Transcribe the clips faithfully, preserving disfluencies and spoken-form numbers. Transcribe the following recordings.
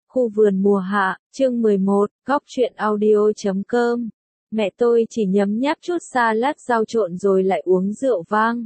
Khu vườn mùa hạ, chương mười một, góc truyện audio chấm com. Mẹ tôi chỉ nhấm nháp chút salad rau trộn rồi lại uống rượu vang.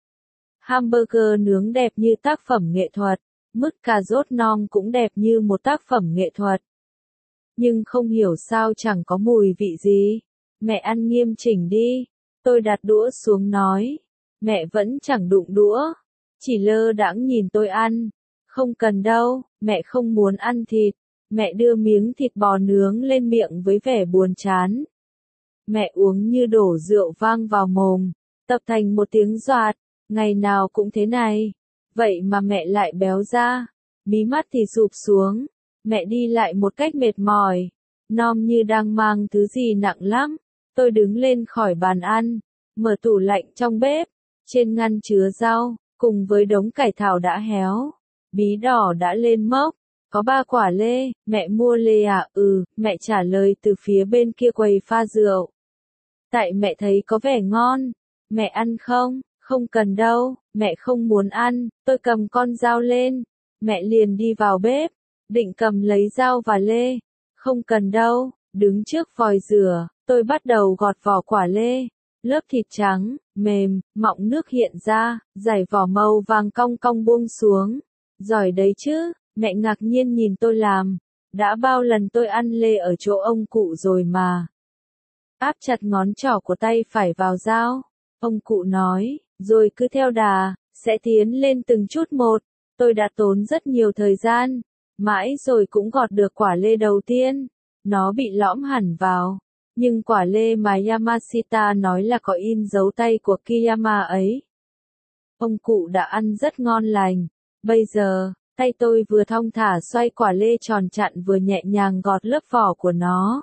Hamburger nướng đẹp như tác phẩm nghệ thuật, mứt cà rốt non cũng đẹp như một tác phẩm nghệ thuật. Nhưng không hiểu sao chẳng có mùi vị gì. Mẹ ăn nghiêm chỉnh đi. Tôi đặt đũa xuống nói. Mẹ vẫn chẳng đụng đũa. Chỉ lơ đãng nhìn tôi ăn. Không cần đâu, mẹ không muốn ăn thịt. Mẹ đưa miếng thịt bò nướng lên miệng với vẻ buồn chán. Mẹ uống như đổ rượu vang vào mồm, tập thành một tiếng doạt, ngày nào cũng thế này. Vậy mà mẹ lại béo ra, mí mắt thì sụp xuống, mẹ đi lại một cách mệt mỏi, nom như đang mang thứ gì nặng lắm. Tôi đứng lên khỏi bàn ăn, mở tủ lạnh trong bếp, trên ngăn chứa rau, cùng với đống cải thảo đã héo, bí đỏ đã lên mốc. Có ba quả lê, mẹ mua lê à? Ừ, mẹ trả lời từ phía bên kia quầy pha rượu. Tại mẹ thấy có vẻ ngon. Mẹ ăn không? Không cần đâu, mẹ không muốn ăn. Tôi cầm con dao lên. Mẹ liền đi vào bếp, định cầm lấy dao và lê. Không cần đâu, đứng trước vòi rửa, tôi bắt đầu gọt vỏ quả lê. Lớp thịt trắng, mềm, mọng nước hiện ra, dải vỏ màu vàng cong cong buông xuống. Giỏi đấy chứ. Mẹ ngạc nhiên nhìn tôi làm, đã bao lần tôi ăn lê ở chỗ ông cụ rồi mà. Áp chặt ngón trỏ của tay phải vào dao, ông cụ nói, rồi cứ theo đà, sẽ tiến lên từng chút một. Tôi đã tốn rất nhiều thời gian, mãi rồi cũng gọt được quả lê đầu tiên, nó bị lõm hẳn vào. Nhưng quả lê mà Yamashita nói là có in dấu tay của Kiyama ấy. Ông cụ đã ăn rất ngon lành, bây giờ. Tay tôi vừa thong thả xoay quả lê tròn chặn vừa nhẹ nhàng gọt lớp vỏ của nó.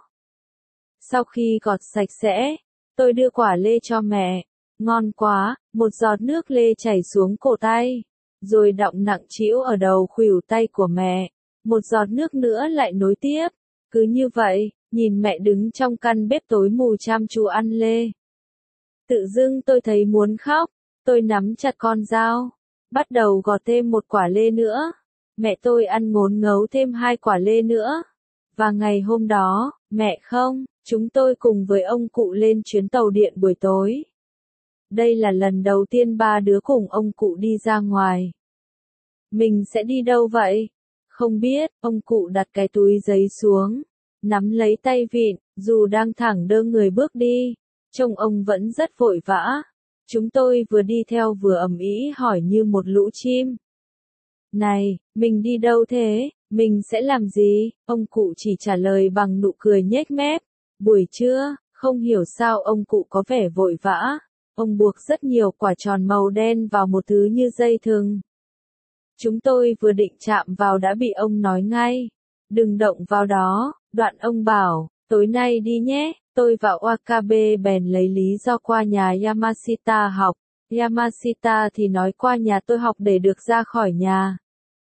Sau khi gọt sạch sẽ, tôi đưa quả lê cho mẹ. Ngon quá, một giọt nước lê chảy xuống cổ tay, rồi đọng nặng trĩu ở đầu khuỷu tay của mẹ. Một giọt nước nữa lại nối tiếp. Cứ như vậy, nhìn mẹ đứng trong căn bếp tối mù chăm chú ăn lê. Tự dưng tôi thấy muốn khóc, tôi nắm chặt con dao, bắt đầu gọt thêm một quả lê nữa. Mẹ tôi ăn ngốn ngấu thêm hai quả lê nữa. Và ngày hôm đó, mẹ không, chúng tôi cùng với ông cụ lên chuyến tàu điện buổi tối. Đây là lần đầu tiên ba đứa cùng ông cụ đi ra ngoài. Mình sẽ đi đâu vậy? Không biết, ông cụ đặt cái túi giấy xuống, nắm lấy tay vịn, dù đang thẳng đơ người bước đi, trông ông vẫn rất vội vã. Chúng tôi vừa đi theo vừa ầm ĩ hỏi như một lũ chim. Này, mình đi đâu thế? Mình sẽ làm gì? Ông cụ chỉ trả lời bằng nụ cười nhếch mép. Buổi trưa, không hiểu sao ông cụ có vẻ vội vã. Ông buộc rất nhiều quả tròn màu đen vào một thứ như dây thừng. Chúng tôi vừa định chạm vào đã bị ông nói ngay. Đừng động vào đó. Đoạn ông bảo, tối nay đi nhé. Tôi và Wakabe bèn lấy lý do qua nhà Yamashita học. Yamashita thì nói qua nhà tôi học để được ra khỏi nhà.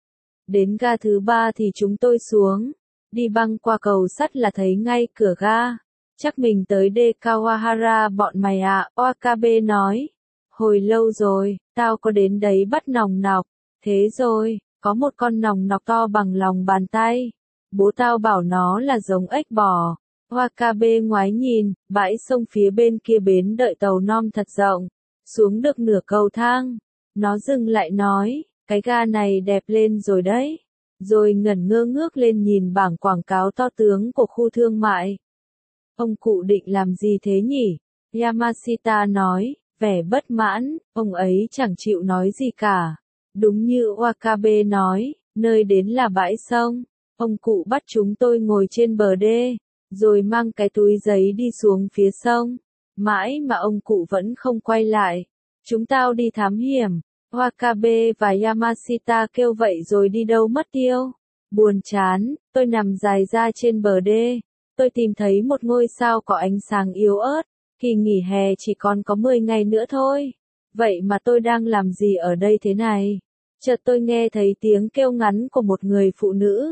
Đến ga thứ ba thì chúng tôi xuống. Đi băng qua cầu sắt là thấy ngay cửa ga. Chắc mình tới De Kawahara bọn mày à, Wakabe nói. Hồi lâu rồi, tao có đến đấy bắt nòng nọc. Thế rồi, có một con nòng nọc to bằng lòng bàn tay. Bố tao bảo nó là giống ếch bò. Wakabe ngoái nhìn, bãi sông phía bên kia bến đợi tàu non thật rộng. Xuống được nửa cầu thang, nó dừng lại nói, cái ga này đẹp lên rồi đấy. Rồi ngẩn ngơ ngước lên nhìn bảng quảng cáo to tướng của khu thương mại. Ông cụ định làm gì thế nhỉ? Yamashita nói, vẻ bất mãn, ông ấy chẳng chịu nói gì cả. Đúng như Wakabe nói, nơi đến là bãi sông. Ông cụ bắt chúng tôi ngồi trên bờ đê, rồi mang cái túi giấy đi xuống phía sông. Mãi mà ông cụ vẫn không quay lại. Chúng tao đi thám hiểm. Wakabe và Yamashita kêu vậy rồi đi đâu mất tiêu. Buồn chán, tôi nằm dài ra trên bờ đê. Tôi tìm thấy một ngôi sao có ánh sáng yếu ớt. Kỳ nghỉ hè chỉ còn có mười ngày nữa thôi. Vậy mà tôi đang làm gì ở đây thế này? Chợt tôi nghe thấy tiếng kêu ngắn của một người phụ nữ.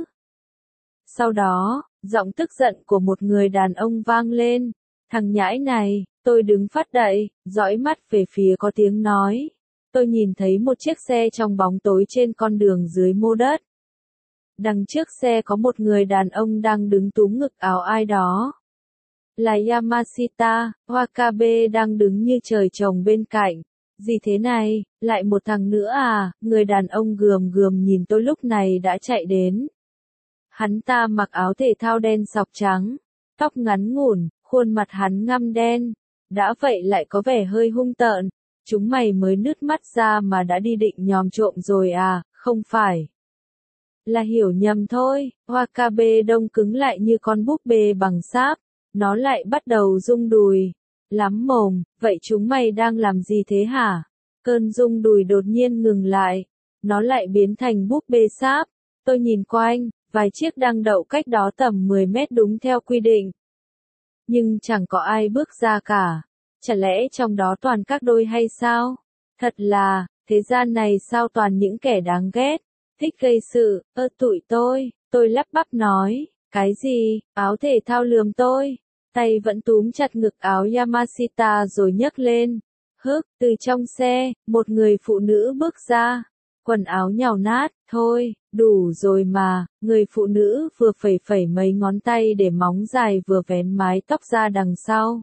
Sau đó, giọng tức giận của một người đàn ông vang lên. Thằng nhãi này, tôi đứng phát dậy, dõi mắt về phía có tiếng nói. Tôi nhìn thấy một chiếc xe trong bóng tối trên con đường dưới mô đất. Đằng trước xe có một người đàn ông đang đứng túm ngực áo ai đó. Là Yamashita, Wakabe đang đứng như trời trồng bên cạnh. Gì thế này, lại một thằng nữa à, người đàn ông gườm gườm nhìn tôi lúc này đã chạy đến. Hắn ta mặc áo thể thao đen sọc trắng, tóc ngắn ngủn, khuôn mặt hắn ngăm đen. Đã vậy lại có vẻ hơi hung tợn. Chúng mày mới nứt mắt ra mà đã đi định nhòm trộm rồi à, không phải. Là hiểu nhầm thôi, Wakabe đông cứng lại như con búp bê bằng sáp. Nó lại bắt đầu rung đùi. Lắm mồm, vậy chúng mày đang làm gì thế hả? Cơn rung đùi đột nhiên ngừng lại. Nó lại biến thành búp bê sáp. Tôi nhìn quanh, vài chiếc đang đậu cách đó tầm mười mét đúng theo quy định. Nhưng chẳng có ai bước ra cả. Chả lẽ trong đó toàn các đôi hay sao? Thật là, thế gian này sao toàn những kẻ đáng ghét, thích gây sự, ơ tụi tôi, tôi lắp bắp nói, cái gì, áo thể thao lườm tôi, tay vẫn túm chặt ngực áo Yamashita rồi nhấc lên. Hức, từ trong xe, một người phụ nữ bước ra, quần áo nhàu nát, thôi, đủ rồi mà, người phụ nữ vừa phẩy phẩy mấy ngón tay để móng dài vừa vén mái tóc ra đằng sau.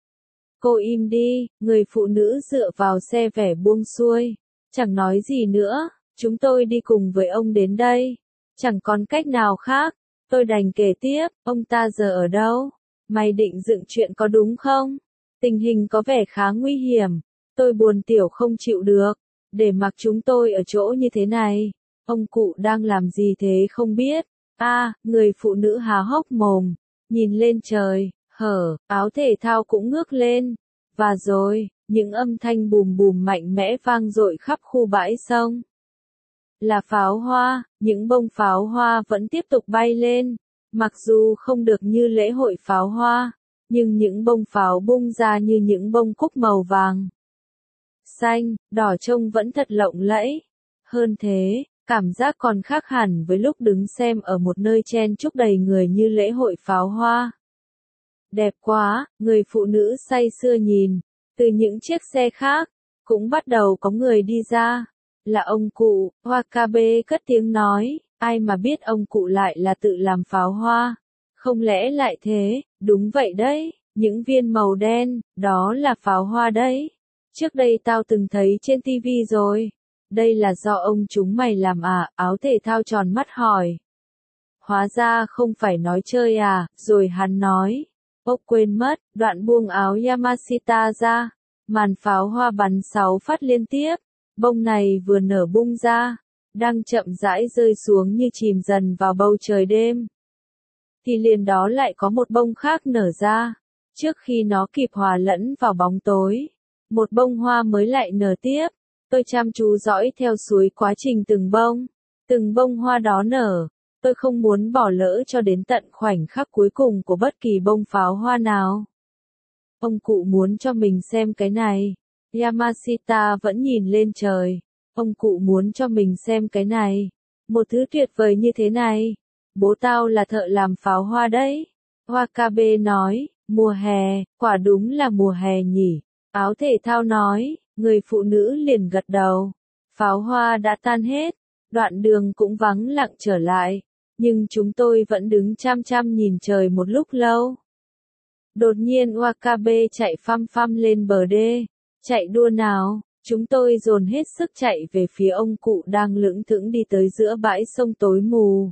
Cô im đi, người phụ nữ dựa vào xe vẻ buông xuôi, chẳng nói gì nữa, chúng tôi đi cùng với ông đến đây, chẳng còn cách nào khác, tôi đành kể tiếp, ông ta giờ ở đâu, mày định dựng chuyện có đúng không, tình hình có vẻ khá nguy hiểm, tôi buồn tiểu không chịu được, để mặc chúng tôi ở chỗ như thế này, ông cụ đang làm gì thế không biết, a à, người phụ nữ há hốc mồm, nhìn lên trời. Hở, áo thể thao cũng ngước lên. Và rồi, những âm thanh bùm bùm mạnh mẽ vang dội khắp khu bãi sông. Là pháo hoa, những bông pháo hoa vẫn tiếp tục bay lên. Mặc dù không được như lễ hội pháo hoa, nhưng những bông pháo bung ra như những bông cúc màu vàng. Xanh, đỏ trông vẫn thật lộng lẫy. Hơn thế, cảm giác còn khác hẳn với lúc đứng xem ở một nơi chen chúc đầy người như lễ hội pháo hoa. Đẹp quá, người phụ nữ say sưa nhìn, từ những chiếc xe khác, cũng bắt đầu có người đi ra. Là ông cụ, Wakabe cất tiếng nói, ai mà biết ông cụ lại là tự làm pháo hoa. Không lẽ lại thế, đúng vậy đấy, những viên màu đen, đó là pháo hoa đấy. Trước đây tao từng thấy trên tivi rồi. Đây là do ông chúng mày làm à, áo thể thao tròn mắt hỏi. Hóa ra không phải nói chơi à, rồi hắn nói. Ốc quên mất, đoạn buông áo Yamashita ra, màn pháo hoa bắn sáu phát liên tiếp, bông này vừa nở bung ra, đang chậm rãi rơi xuống như chìm dần vào bầu trời đêm. Thì liền đó lại có một bông khác nở ra, trước khi nó kịp hòa lẫn vào bóng tối, một bông hoa mới lại nở tiếp, tôi chăm chú dõi theo suối quá trình từng bông, từng bông hoa đó nở. Tôi không muốn bỏ lỡ cho đến tận khoảnh khắc cuối cùng của bất kỳ bông pháo hoa nào. Ông cụ muốn cho mình xem cái này. Yamashita vẫn nhìn lên trời. Ông cụ muốn cho mình xem cái này. Một thứ tuyệt vời như thế này. Bố tao là thợ làm pháo hoa đấy. Wakabe nói, mùa hè, quả đúng là mùa hè nhỉ. Áo thể thao nói, người phụ nữ liền gật đầu. Pháo hoa đã tan hết. Đoạn đường cũng vắng lặng trở lại. Nhưng chúng tôi vẫn đứng chăm chăm nhìn trời một lúc lâu. Đột nhiên Wakabe chạy phăm phăm lên bờ đê. Chạy đua nào, chúng tôi dồn hết sức chạy về phía ông cụ đang lững thững đi tới giữa bãi sông tối mù.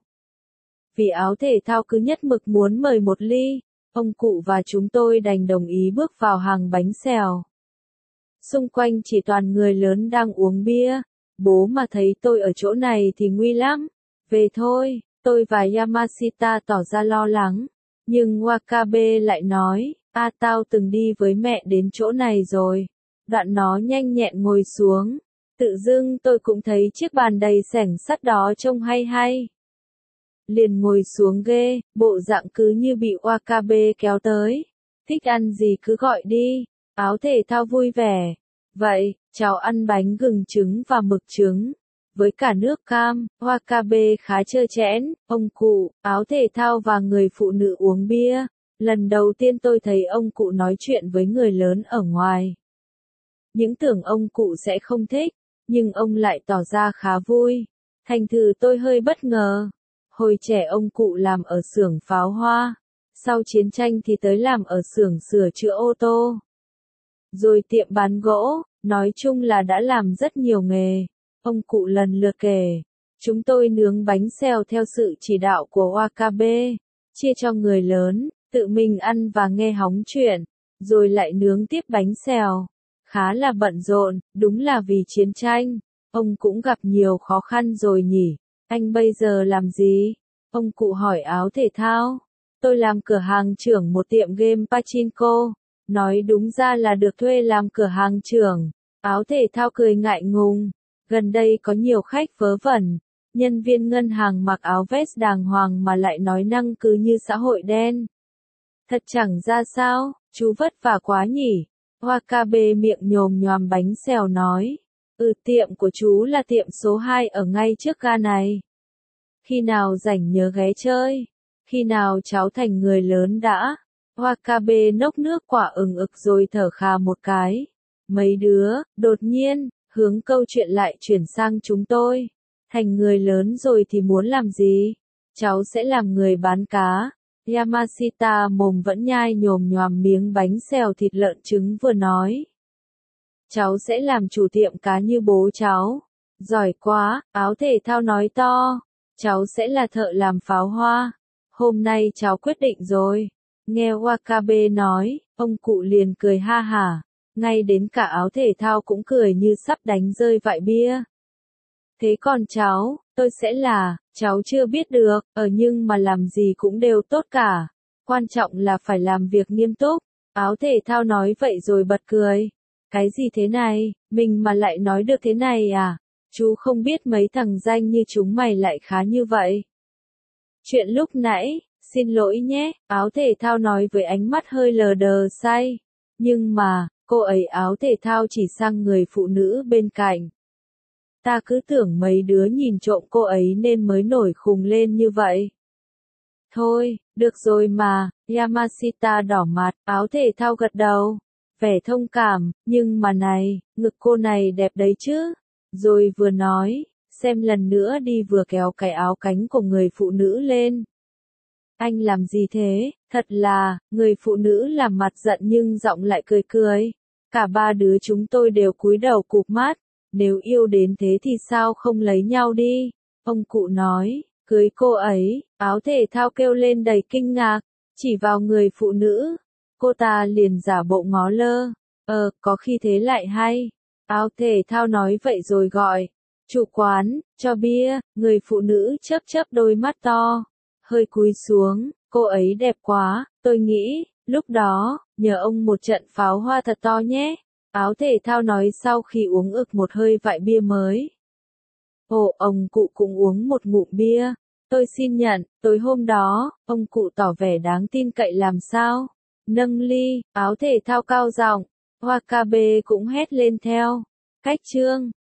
Vì áo thể thao cứ nhất mực muốn mời một ly, ông cụ và chúng tôi đành đồng ý bước vào hàng bánh xèo. Xung quanh chỉ toàn người lớn đang uống bia. Bố mà thấy tôi ở chỗ này thì nguy lắm. Về thôi. Tôi và Yamashita tỏ ra lo lắng, nhưng Wakabe lại nói, a tao từng đi với mẹ đến chỗ này rồi. Đoạn nó nhanh nhẹn ngồi xuống, tự dưng tôi cũng thấy chiếc bàn đầy xẻng sắt đó trông hay hay. Liền ngồi xuống ghê, bộ dạng cứ như bị Wakabe kéo tới. Thích ăn gì cứ gọi đi, áo thể thao vui vẻ. Vậy, cháu ăn bánh gừng trứng và mực trứng. Với cả nước cam, Wakabe khá trơ trẽn, ông cụ, áo thể thao và người phụ nữ uống bia. Lần đầu tiên tôi thấy ông cụ nói chuyện với người lớn ở ngoài. Những tưởng ông cụ sẽ không thích, nhưng ông lại tỏ ra khá vui. Thành thử tôi hơi bất ngờ. Hồi trẻ ông cụ làm ở xưởng pháo hoa, sau chiến tranh thì tới làm ở xưởng sửa chữa ô tô. Rồi tiệm bán gỗ, nói chung là đã làm rất nhiều nghề. Ông cụ lần lượt kể, chúng tôi nướng bánh xèo theo sự chỉ đạo của Wakabe, chia cho người lớn, tự mình ăn và nghe hóng chuyện, rồi lại nướng tiếp bánh xèo. Khá là bận rộn, đúng là vì chiến tranh. Ông cũng gặp nhiều khó khăn rồi nhỉ. Anh bây giờ làm gì? Ông cụ hỏi Áo thể thao. Tôi làm cửa hàng trưởng một tiệm game pachinko. Nói đúng ra là được thuê làm cửa hàng trưởng. Áo thể thao cười ngại ngùng. Gần đây có nhiều khách vớ vẩn. Nhân viên ngân hàng mặc áo vest đàng hoàng mà lại nói năng cứ như xã hội đen. Thật chẳng ra sao, chú vất vả quá nhỉ. Wakabe miệng nhồm nhòm bánh xèo nói. Ừ, tiệm của chú là tiệm số hai ở ngay trước ga này. Khi nào rảnh nhớ ghé chơi. Khi nào cháu thành người lớn đã. Wakabe nốc nước quả ừng ực rồi thở khà một cái. Mấy đứa, đột nhiên, hướng câu chuyện lại chuyển sang chúng tôi. Thành người lớn rồi thì muốn làm gì? Cháu sẽ làm người bán cá. Yamashita mồm vẫn nhai nhồm nhòm miếng bánh xèo thịt lợn trứng vừa nói. Cháu sẽ làm chủ tiệm cá như bố cháu. Giỏi quá, Áo thể thao nói to. Cháu sẽ là thợ làm pháo hoa. Hôm nay cháu quyết định rồi. Nghe Wakabe nói, ông cụ liền cười ha hả. Ngay đến cả Áo thể thao cũng cười như sắp đánh rơi vại bia. Thế còn cháu, tôi sẽ là, cháu chưa biết được, ở nhưng mà làm gì cũng đều tốt cả. Quan trọng là phải làm việc nghiêm túc. Áo thể thao nói vậy rồi bật cười. Cái gì thế này, mình mà lại nói được thế này à? Chú không biết mấy thằng danh như chúng mày lại khá như vậy. Chuyện lúc nãy, xin lỗi nhé, Áo thể thao nói với ánh mắt hơi lờ đờ say. Nhưng mà, cô ấy Áo thể thao chỉ sang người phụ nữ bên cạnh. Ta cứ tưởng mấy đứa nhìn trộm cô ấy nên mới nổi khùng lên như vậy. Thôi, được rồi mà, Yamashita đỏ mặt, Áo thể thao gật đầu. Vẻ thông cảm, nhưng mà này, ngực cô này đẹp đấy chứ. Rồi vừa nói, xem lần nữa đi vừa kéo cái áo cánh của người phụ nữ lên. Anh làm gì thế? Thật là, người phụ nữ làm mặt giận nhưng giọng lại cười cười. Cả ba đứa chúng tôi đều cúi đầu cụp mắt. Nếu yêu đến thế thì sao không lấy nhau đi? Ông cụ nói, cưới cô ấy, Áo thể thao kêu lên đầy kinh ngạc, chỉ vào người phụ nữ. Cô ta liền giả bộ ngó lơ. Ờ, có khi thế lại hay. Áo thể thao nói vậy rồi gọi. Chủ quán, cho bia, người phụ nữ chớp chớp đôi mắt to. Hơi cúi xuống, cô ấy đẹp quá, tôi nghĩ, lúc đó, nhờ ông một trận pháo hoa thật to nhé. Áo thể thao nói sau khi uống ực một hơi vại bia mới. Ồ, ông cụ cũng uống một ngụm bia. Tôi xin nhận, tối hôm đó, ông cụ tỏ vẻ đáng tin cậy làm sao. Nâng ly, Áo thể thao cao giọng. Wakabe cũng hét lên theo. Cách chương.